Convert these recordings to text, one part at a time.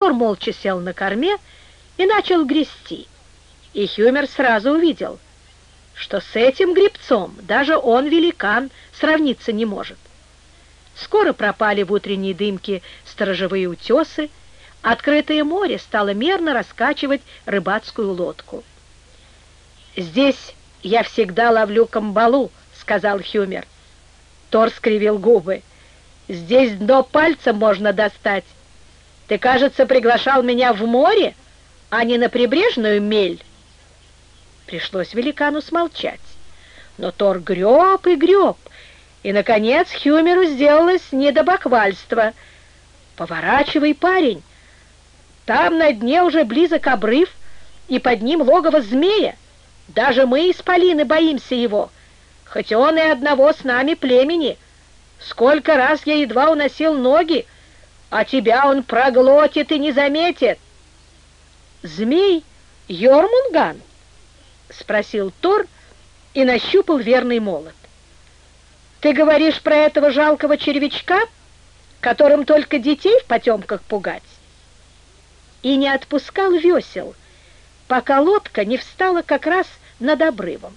Тор молча сел на корме и начал грести. И Хюмер сразу увидел, что с этим гребцом даже он, великан, сравниться не может. Скоро пропали в утренней дымке сторожевые утесы, открытое море стало мерно раскачивать рыбацкую лодку. «Здесь я всегда ловлю камбалу», — сказал Хюмер. Тор скривил губы. «Здесь дно пальцем можно достать. Ты, кажется, приглашал меня в море, а не на прибрежную мель». Пришлось великану смолчать. Но Тор греб и греб, и, наконец, Хюмеру сделалось не до бахвальства. «Поворачивай, парень! Там на дне уже близок обрыв, и под ним логово змея. Даже мы, исполины, боимся его, хоть он и одного с нами племени. Сколько раз я едва уносил ноги, а тебя он проглотит и не заметит». «Змей Йормунганд?» — спросил Тор и нащупал верный молот. «Ты говоришь про этого жалкого червячка, которым только детей в потемках пугать?» И не отпускал весел, пока лодка не встала как раз над обрывом.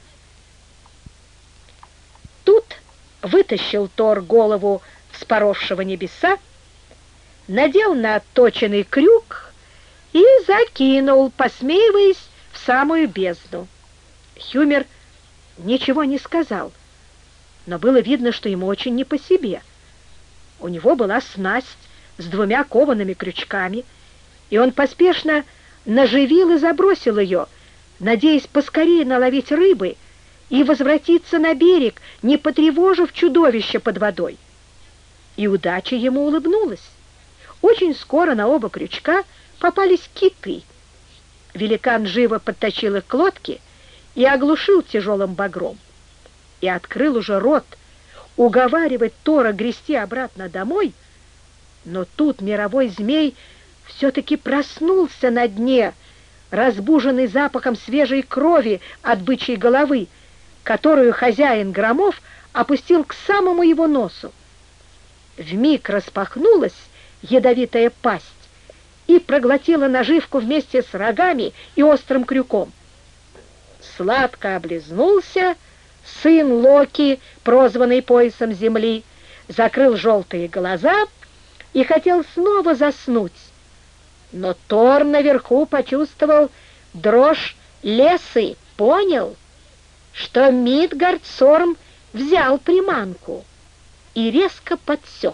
Тут вытащил Тор голову вспоровшего небеса, надел на отточенный крюк и закинул, посмеиваясь, в самую бездну. Хюмер ничего не сказал, но было видно, что ему очень не по себе. У него была снасть с 2 коваными крючками, и он поспешно наживил и забросил ее, надеясь поскорее наловить рыбы и возвратиться на берег, не потревожив чудовище под водой. И удача ему улыбнулась. Очень скоро на оба крючка попались киты. Великан живо подтащил их к лодке и оглушил тяжелым багром. И открыл уже рот уговаривать Тора грести обратно домой, но тут мировой змей все-таки проснулся на дне, разбуженный запахом свежей крови от бычьей головы, которую хозяин Громов опустил к самому его носу. Вмиг распахнулась ядовитая пасть и проглотила наживку вместе с рогами и острым крюком. Сладко облизнулся сын Локи, прозванный поясом земли, закрыл желтые глаза и хотел снова заснуть. Но Тор наверху почувствовал дрожь лесы, понял, что Мидгард-Сорм взял приманку и резко подсек.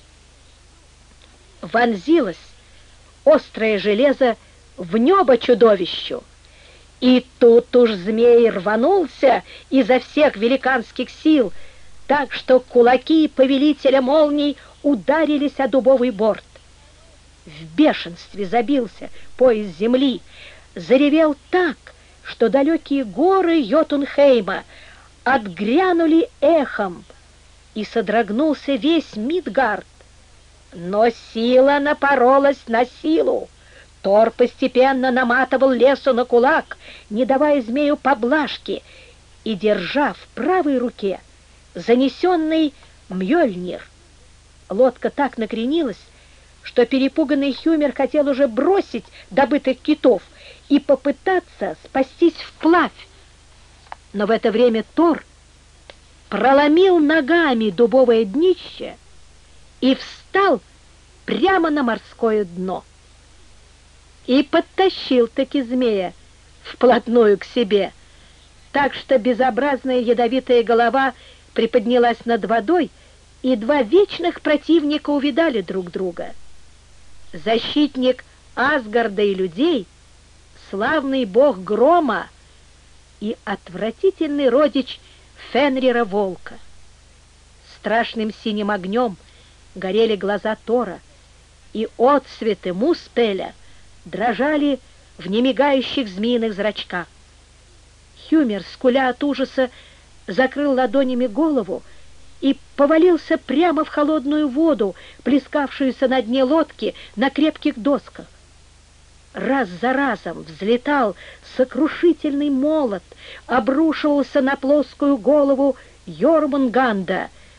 Вонзилось острое железо в небо чудовищу, и тут уж змей рванулся изо всех великанских сил, так что кулаки повелителя молний ударились о дубовый борт. В бешенстве забился пояс земли, заревел так, что далекие горы Йотунхейма отгрянули эхом, и содрогнулся весь Мидгард. Но сила напоролась на силу. Тор постепенно наматывал лесу на кулак, не давая змею поблажки, и держа в правой руке занесенный Мьёльнир. Лодка так накренилась, что перепуганный Хюмер хотел уже бросить добытых китов и попытаться спастись вплавь. Но в это время Тор проломил ногами дубовое днище и встал прямо на морское дно. И подтащил-таки змея вплотную к себе, так что безобразная ядовитая голова приподнялась над водой, и 2 вечных противника увидали друг друга. Защитник Асгарда и людей, славный бог грома и отвратительный родич Фенрира волка. Страшным синим огнем горели глаза Тора, и отсветы Муспеля дрожали в немигающих змеиных зрачках. Хюмер, скуля от ужаса, закрыл ладонями голову и повалился прямо в холодную воду, плескавшуюся на дне лодки на крепких досках. Раз за разом взлетал сокрушительный молот, обрушивался на плоскую голову Йормунганда,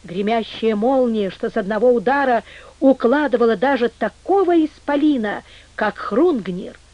Гремящая молния, что с одного удара укладывала даже такого исполина, как Хрунгнир,